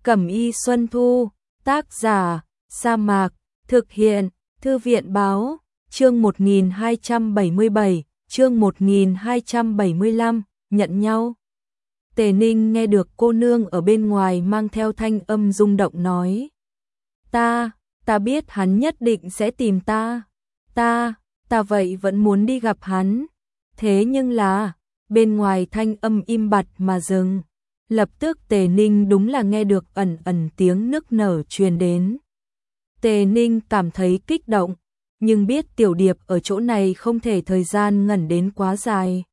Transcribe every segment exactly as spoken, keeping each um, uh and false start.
Cẩm y Xuân Thu, tác giả, Sa Mạc, thực hiện, Thư viện báo, chương một nghìn hai trăm bảy mươi bảy, chương một nghìn hai trăm bảy mươi lăm, nhận nhau. Tề Ninh nghe được cô nương ở bên ngoài mang theo thanh âm rung động nói. Ta, ta biết hắn nhất định sẽ tìm ta. Ta, ta vậy vẫn muốn đi gặp hắn. Thế nhưng là, bên ngoài thanh âm im bặt mà dừng. Lập tức Tề Ninh đúng là nghe được ẩn ẩn tiếng nức nở truyền đến. Tề Ninh cảm thấy kích động, nhưng biết Tiểu Điệp ở chỗ này không thể thời gian ngẩn đến quá dài.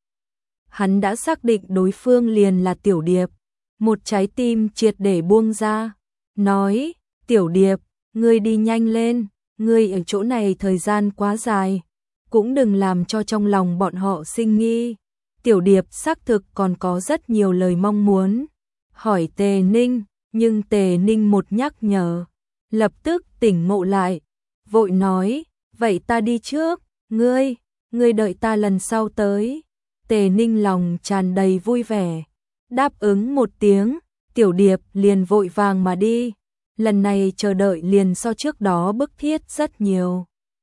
Hắn đã xác định đối phương liền là Tiểu Điệp, một trái tim triệt để buông ra, nói, Tiểu Điệp, ngươi đi nhanh lên, ngươi ở chỗ này thời gian quá dài, cũng đừng làm cho trong lòng bọn họ sinh nghi. Tiểu Điệp xác thực còn có rất nhiều lời mong muốn hỏi Tề Ninh, nhưng Tề Ninh một nhắc nhở, lập tức tỉnh ngộ lại, vội nói, vậy ta đi trước, ngươi, ngươi đợi ta lần sau tới. Tề Ninh lòng tràn đầy vui vẻ, đáp ứng một tiếng, Tiểu Điệp liền vội vàng mà đi, lần này chờ đợi liền so trước đó bức thiết rất nhiều.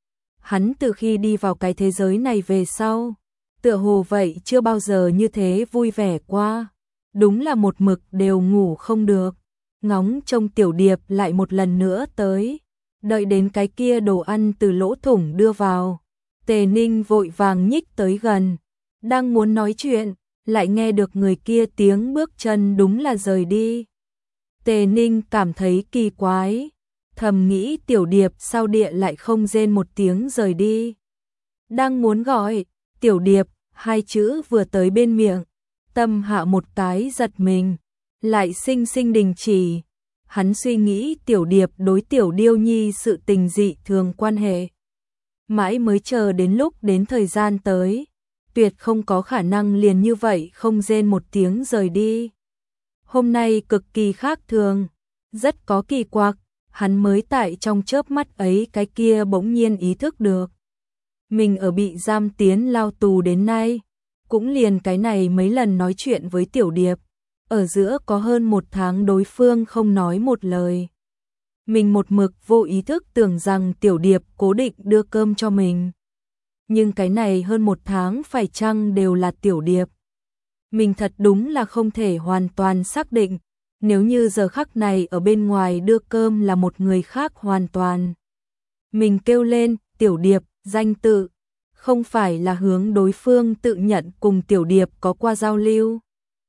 Hắn từ khi đi vào cái thế giới này về sau, tựa hồ vậy chưa bao giờ như thế vui vẻ qua, đúng là một mực đều ngủ không được, ngóng trông Tiểu Điệp lại một lần nữa tới, đợi đến cái kia đồ ăn từ lỗ thủng đưa vào, Tề Ninh vội vàng nhích tới gần, đang muốn nói chuyện, lại nghe được người kia tiếng bước chân đúng là rời đi. Tề Ninh cảm thấy kỳ quái, thầm nghĩ Tiểu Điệp sao địa lại không rên một tiếng rời đi. Đang muốn gọi, Tiểu Điệp, hai chữ vừa tới bên miệng, tâm hạ một cái giật mình, lại sinh sinh đình chỉ. Hắn suy nghĩ Tiểu Điệp đối Tiểu Điêu Nhi sự tình dị thường quan hệ. Mãi mới chờ đến lúc đến thời gian tới, tuyệt không có khả năng liền như vậy không rên một tiếng rời đi. Hôm nay cực kỳ khác thường, rất có kỳ quặc, hắn mới tại trong chớp mắt ấy cái kia bỗng nhiên ý thức được. Mình ở bị giam tiến lao tù đến nay, cũng liền cái này mấy lần nói chuyện với Tiểu Điệp, ở giữa có hơn một tháng đối phương không nói một lời. Mình một mực vô ý thức tưởng rằng Tiểu Điệp cố định đưa cơm cho mình. Nhưng cái này hơn một tháng phải chăng đều là Tiểu Điệp? Mình thật đúng là không thể hoàn toàn xác định, nếu như giờ khắc này ở bên ngoài đưa cơm là một người khác hoàn toàn. Mình kêu lên, Tiểu Điệp, danh tự, không phải là hướng đối phương tự nhận cùng Tiểu Điệp có qua giao lưu.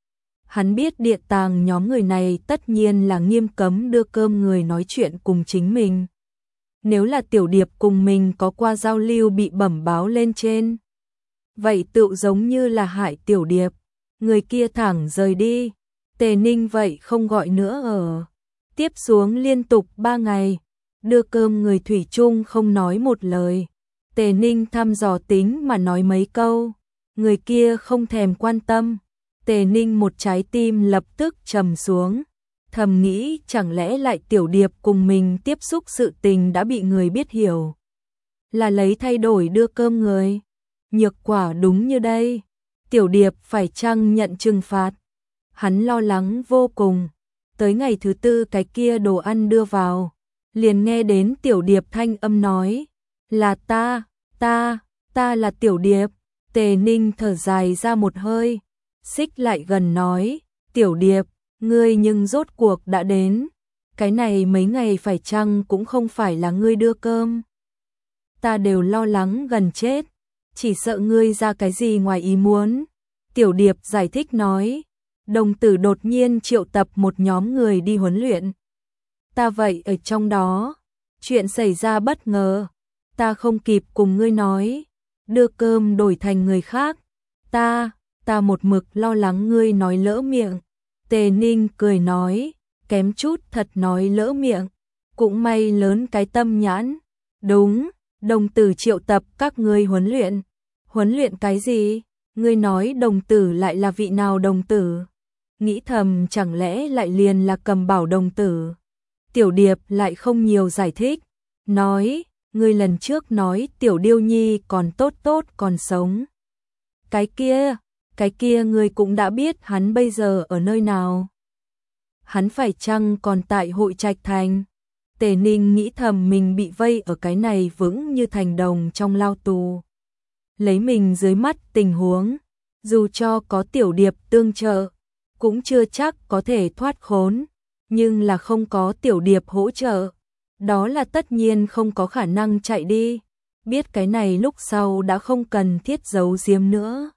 Hắn biết địa tàng nhóm người này tất nhiên là nghiêm cấm đưa cơm người nói chuyện cùng chính mình. Nếu là Tiểu Điệp cùng mình có qua giao lưu bị bẩm báo lên trên, vậy tự giống như là hại Tiểu Điệp, người kia thẳng rời đi. Tề Ninh vậy không gọi nữa ở. Tiếp xuống liên tục ba ngày, đưa cơm người thủy chung không nói một lời. Tề Ninh thăm dò tính mà nói mấy câu, người kia không thèm quan tâm. Tề Ninh một trái tim lập tức trầm xuống, thầm nghĩ chẳng lẽ lại Tiểu Điệp cùng mình tiếp xúc sự tình đã bị người biết hiểu, là lấy thay đổi đưa cơm người. Nhược quả đúng như đây, Tiểu Điệp phải chăng nhận trừng phạt? Hắn lo lắng vô cùng. Tới ngày thứ tư cái kia đồ ăn đưa vào, liền nghe đến Tiểu Điệp thanh âm nói, là ta, ta, ta là Tiểu Điệp. Tề Ninh thở dài ra một hơi, xích lại gần nói, Tiểu Điệp, ngươi nhưng rốt cuộc đã đến, cái này mấy ngày phải chăng cũng không phải là ngươi đưa cơm. Ta đều lo lắng gần chết, chỉ sợ ngươi ra cái gì ngoài ý muốn. Tiểu Điệp giải thích nói, đồng tử đột nhiên triệu tập một nhóm người đi huấn luyện. Ta vậy ở trong đó, chuyện xảy ra bất ngờ, ta không kịp cùng ngươi nói, đưa cơm đổi thành người khác, ta, ta một mực lo lắng ngươi nói lỡ miệng. Tề Ninh cười nói, kém chút thật nói lỡ miệng, cũng may lớn cái tâm nhãn. Đúng, đồng tử triệu tập các ngươi huấn luyện. Huấn luyện cái gì? Ngươi nói đồng tử lại là vị nào đồng tử? Nghĩ thầm chẳng lẽ lại liền là Cầm Bảo đồng tử. Tiểu Điệp lại không nhiều giải thích, nói, ngươi lần trước nói Tiểu Điêu Nhi còn tốt tốt còn sống. Cái kia, cái kia ngươi cũng đã biết hắn bây giờ ở nơi nào. hắn phải chăng còn tại Hội Trạch Thành? Tề Ninh nghĩ thầm mình bị vây ở cái này vững như thành đồng trong lao tù. Lấy mình dưới mắt tình huống, dù cho có Tiểu Điệp tương trợ, cũng chưa chắc có thể thoát khốn, nhưng là không có Tiểu Điệp hỗ trợ, đó là tất nhiên không có khả năng chạy đi. Biết cái này lúc sau đã không cần thiết giấu giếm nữa.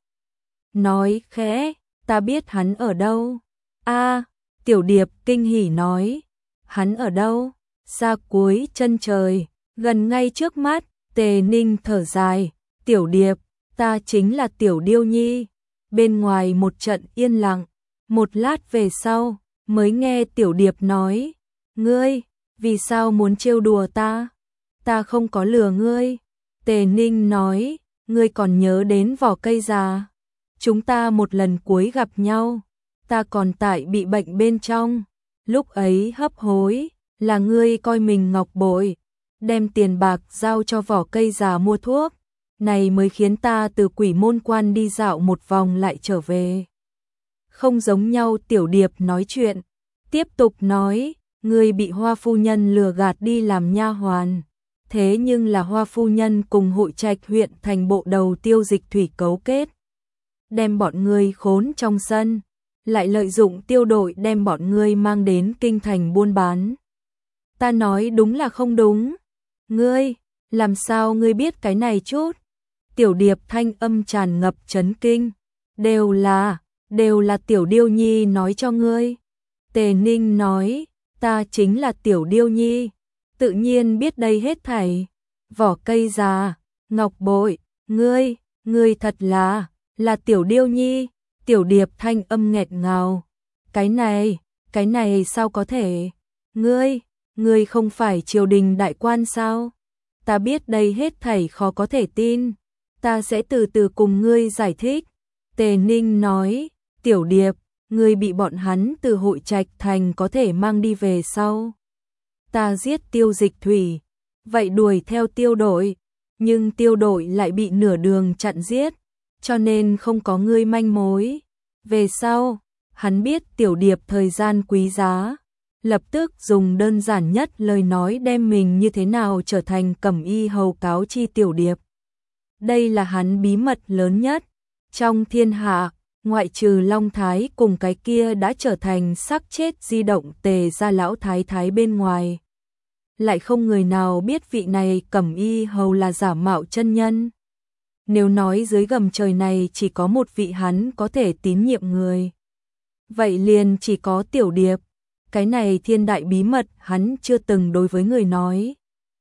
Nói khẽ, ta biết hắn ở đâu. A, Tiểu Điệp kinh hỉ nói, hắn ở đâu? Xa cuối chân trời, gần ngay trước mắt. Tề Ninh thở dài, Tiểu Điệp, ta chính là Tiểu Điêu Nhi. Bên ngoài một trận yên lặng, một lát về sau, mới nghe Tiểu Điệp nói, ngươi, vì sao muốn trêu đùa ta? Ta không có lừa ngươi. Tề Ninh nói, ngươi còn nhớ đến vỏ cây già? Chúng ta một lần cuối gặp nhau, ta còn tại bị bệnh bên trong. Lúc ấy hấp hối, là ngươi coi mình ngọc bội, đem tiền bạc giao cho vỏ cây già mua thuốc, này mới khiến ta từ Quỷ Môn Quan đi dạo một vòng lại trở về. Không giống nhau. Tiểu Điệp nói chuyện, tiếp tục nói, ngươi bị Hoa phu nhân lừa gạt đi làm nha hoàn, thế nhưng là Hoa phu nhân cùng Hội Trạch huyện thành bộ đầu Tiêu Dịch Thủy cấu kết, đem bọn ngươi khốn trong sân, lại lợi dụng Tiêu đội đem bọn ngươi mang đến kinh thành buôn bán. Ta nói đúng là không đúng? Ngươi, làm sao ngươi biết cái này chút? Tiểu Điệp thanh âm tràn ngập chấn kinh, đều là, đều là Tiểu Điêu Nhi nói cho ngươi. Tề Ninh nói, ta chính là Tiểu Điêu Nhi, tự nhiên biết đây hết thảy. Vỏ cây già, ngọc bội, ngươi, ngươi thật là, là Tiểu Điêu Nhi. Tiểu Điệp thanh âm nghẹt ngào, cái này, cái này sao có thể? Ngươi, ngươi không phải triều đình đại quan sao? Ta biết đây hết thảy khó có thể tin, ta sẽ từ từ cùng ngươi giải thích. Tề Ninh nói, Tiểu Điệp, ngươi bị bọn hắn từ Hội Trạch Thành có thể mang đi về sau. Ta giết Tiêu Dịch Thủy, vậy đuổi theo Tiêu đội, nhưng Tiêu đội lại bị nửa đường chặn giết, cho nên không có ngươi manh mối. Về sau, hắn biết Tiểu Điệp thời gian quý giá, lập tức dùng đơn giản nhất lời nói đem mình như thế nào trở thành Cẩm Y hầu cáo chi Tiểu Điệp. Đây là hắn bí mật lớn nhất trong thiên hạ, ngoại trừ Long Thái cùng cái kia đã trở thành xác chết di động Tề gia lão thái thái bên ngoài, lại không người nào biết vị này Cẩm Y hầu là giả mạo chân nhân. Nếu nói dưới gầm trời này chỉ có một vị hắn có thể tín nhiệm người, vậy liền chỉ có Tiểu Điệp. Cái này thiên đại bí mật hắn chưa từng đối với người nói,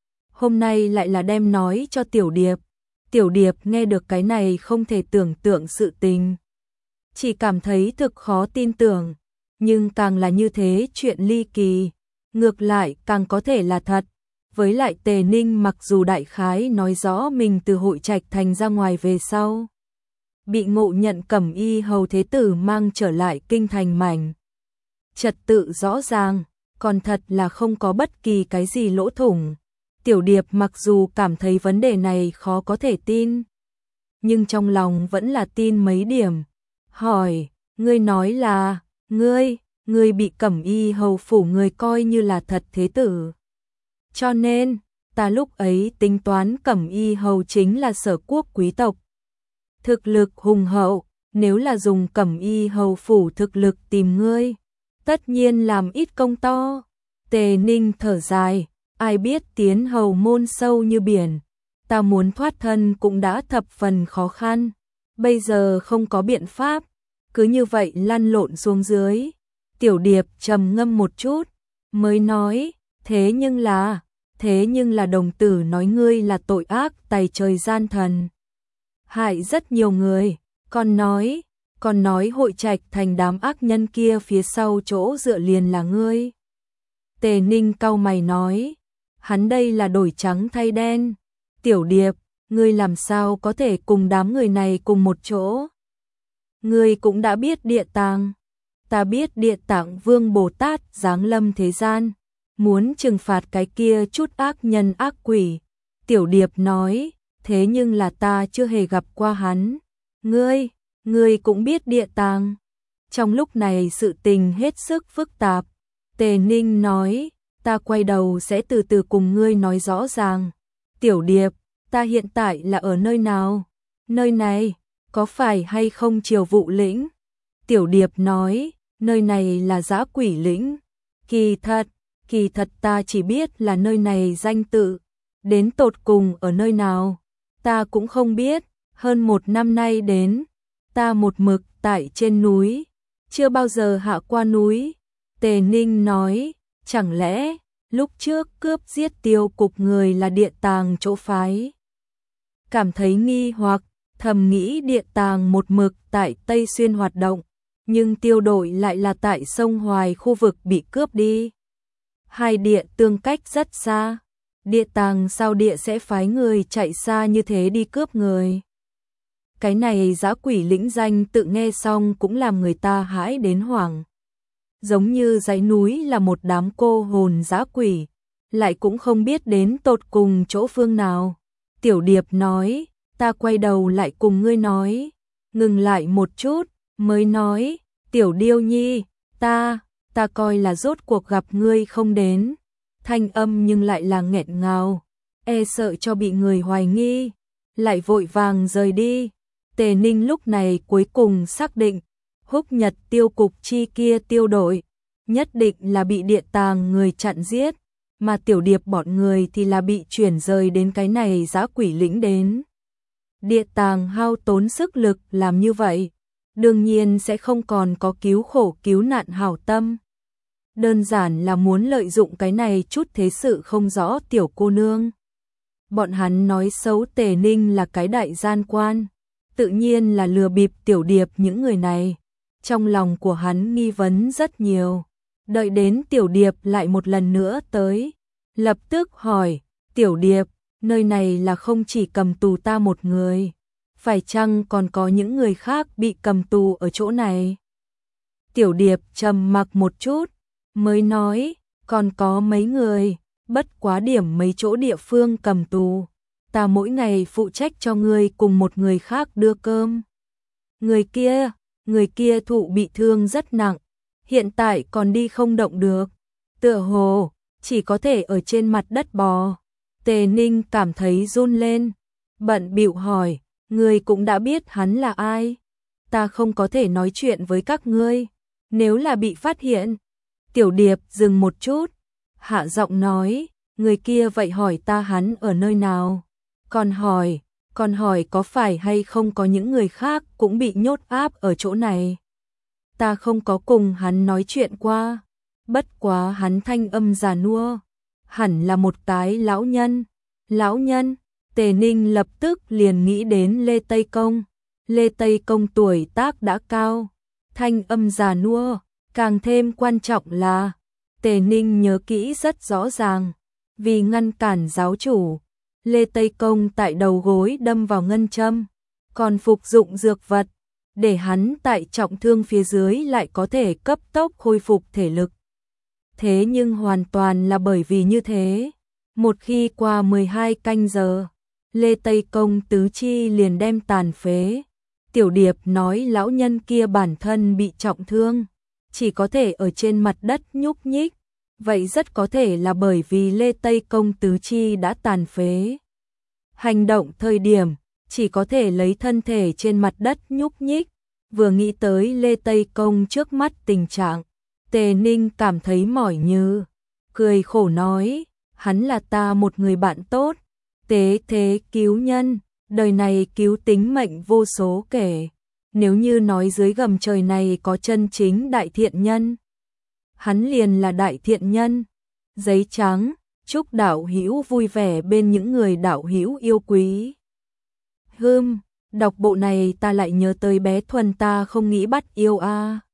hôm nay lại là đem nói cho Tiểu Điệp. Tiểu Điệp nghe được cái này không thể tưởng tượng sự tình, chỉ cảm thấy thực khó tin tưởng, nhưng càng là như thế chuyện ly kỳ, ngược lại càng có thể là thật. Với lại Tề Ninh mặc dù đại khái nói rõ mình từ Hội Trạch Thành ra ngoài về sau, bị ngộ nhận Cẩm Y hầu thế tử mang trở lại kinh thành mảnh, trật tự rõ ràng, còn thật là không có bất kỳ cái gì lỗ thủng. Tiểu Điệp mặc dù cảm thấy vấn đề này khó có thể tin, nhưng trong lòng vẫn là tin mấy điểm. Hỏi, ngươi nói là, ngươi, ngươi bị Cẩm Y hầu phủ người coi như là thật thế tử. Cho nên, ta lúc ấy tính toán Cẩm Y hầu chính là sở quốc quý tộc, thực lực hùng hậu, nếu là dùng Cẩm Y hầu phủ thực lực tìm ngươi, tất nhiên làm ít công to. Tề Ninh thở dài, ai biết tiến hầu môn sâu như biển, ta muốn thoát thân cũng đã thập phần khó khăn, bây giờ không có biện pháp, cứ như vậy lăn lộn xuống dưới. Tiểu Điệp trầm ngâm một chút, mới nói, thế nhưng là, thế nhưng là đồng tử nói ngươi là tội ác tày trời gian thần, hại rất nhiều người, còn nói, còn nói Hội Trạch Thành đám ác nhân kia phía sau chỗ dựa liền là ngươi. Tề Ninh cau mày nói, hắn đây là đổi trắng thay đen. Tiểu Điệp, ngươi làm sao có thể cùng đám người này cùng một chỗ? Ngươi cũng đã biết địa tàng, ta biết địa tạng Vương Bồ Tát giáng lâm thế gian, muốn trừng phạt cái kia chút ác nhân ác quỷ. Tiểu Điệp nói, thế nhưng là ta chưa hề gặp qua hắn. Ngươi, ngươi cũng biết địa tàng. Trong lúc này sự tình hết sức phức tạp, Tề Ninh nói, ta quay đầu sẽ từ từ cùng ngươi nói rõ ràng. Tiểu Điệp, ta hiện tại là ở nơi nào? Nơi này, có phải hay không Triều Vụ lĩnh? Tiểu Điệp nói, nơi này là Dã Quỷ lĩnh. Kỳ thật, kỳ thật ta chỉ biết là nơi này danh tự. Đến tột cùng ở nơi nào? Ta cũng không biết, hơn một năm nay đến. Ta một mực tại trên núi, chưa bao giờ hạ qua núi. Tề Ninh nói, chẳng lẽ lúc trước cướp giết Tiêu cục người là Địa Tàng chỗ phái? Cảm thấy nghi hoặc, thầm nghĩ Địa Tàng một mực tại Tây Xuyên hoạt động, nhưng Tiêu đội lại là tại sông Hoài khu vực bị cướp đi. Hai địa tương cách rất xa, Địa Tàng sao địa sẽ phái người chạy xa như thế đi cướp người? Cái này Dã Quỷ lĩnh danh tự nghe xong cũng làm người ta hãi đến hoảng. Giống như dãy núi là một đám cô hồn dã quỷ, lại cũng không biết đến tột cùng chỗ phương nào. Tiểu Điệp nói, ta quay đầu lại cùng ngươi nói. Ngừng lại một chút, mới nói, Tiểu Điêu Nhi, ta, ta coi là rốt cuộc gặp ngươi không đến. Thanh âm nhưng lại là nghẹn ngào, e sợ cho bị người hoài nghi, lại vội vàng rời đi. Tề Ninh lúc này cuối cùng xác định, Húc Nhật Tiêu cục chi kia Tiêu đội, nhất định là bị Địa Tàng người chặn giết, mà Tiểu Điệp bọn người thì là bị chuyển rời đến cái này Dã Quỷ lĩnh đến. Địa Tàng hao tốn sức lực làm như vậy, đương nhiên sẽ không còn có cứu khổ cứu nạn hảo tâm. Đơn giản là muốn lợi dụng cái này chút thế sự không rõ tiểu cô nương. Bọn hắn nói xấu Tề Ninh là cái đại gian quan, tự nhiên là lừa bịp Tiểu Điệp những người này. Trong lòng của hắn nghi vấn rất nhiều. Đợi đến Tiểu Điệp lại một lần nữa tới, lập tức hỏi, Tiểu Điệp, nơi này là không chỉ cầm tù ta một người, phải chăng còn có những người khác bị cầm tù ở chỗ này? Tiểu Điệp trầm mặc một chút, mới nói, còn có mấy người, bất quá điểm mấy chỗ địa phương cầm tù. Ta mỗi ngày phụ trách cho ngươi cùng một người khác đưa cơm. Người kia, người kia thụ bị thương rất nặng, hiện tại còn đi không động được, tựa hồ chỉ có thể ở trên mặt đất bò. Tề Ninh cảm thấy run lên, bận bịu hỏi, ngươi cũng đã biết hắn là ai? Ta không có thể nói chuyện với các ngươi, nếu là bị phát hiện. Tiểu Điệp dừng một chút, hạ giọng nói, người kia vậy hỏi ta hắn ở nơi nào? Còn hỏi, còn hỏi có phải hay không có những người khác cũng bị nhốt áp ở chỗ này? Ta không có cùng hắn nói chuyện qua, bất quá hắn thanh âm già nua, hẳn là một cái lão nhân. Lão nhân, Tề Ninh lập tức liền nghĩ đến Lê Tây Công. Lê Tây Công tuổi tác đã cao, thanh âm già nua, càng thêm quan trọng là, Tề Ninh nhớ kỹ rất rõ ràng, vì ngăn cản giáo chủ, Lê Tây Công tại đầu gối đâm vào ngân châm, còn phục dụng dược vật, để hắn tại trọng thương phía dưới lại có thể cấp tốc khôi phục thể lực. Thế nhưng hoàn toàn là bởi vì như thế, một khi qua mười hai canh giờ, Lê Tây Công tứ chi liền đem tàn phế. Tiểu Điệp nói lão nhân kia bản thân bị trọng thương, chỉ có thể ở trên mặt đất nhúc nhích, vậy rất có thể là bởi vì Lê Tây Công tứ chi đã tàn phế. Hành động thời điểm, chỉ có thể lấy thân thể trên mặt đất nhúc nhích, vừa nghĩ tới Lê Tây Công trước mắt tình trạng, Tề Ninh cảm thấy mỏi như, cười khổ nói, hắn là ta một người bạn tốt, tế thế cứu nhân, đời này cứu tính mệnh vô số kể. Nếu như nói dưới gầm trời này có chân chính đại thiện nhân, hắn liền là đại thiện nhân. Giấy trắng, chúc đạo hữu vui vẻ bên những người đạo hữu yêu quý. Hừm, đọc bộ này ta lại nhớ tới bé Thuần ta không nghĩ bắt yêu a. À.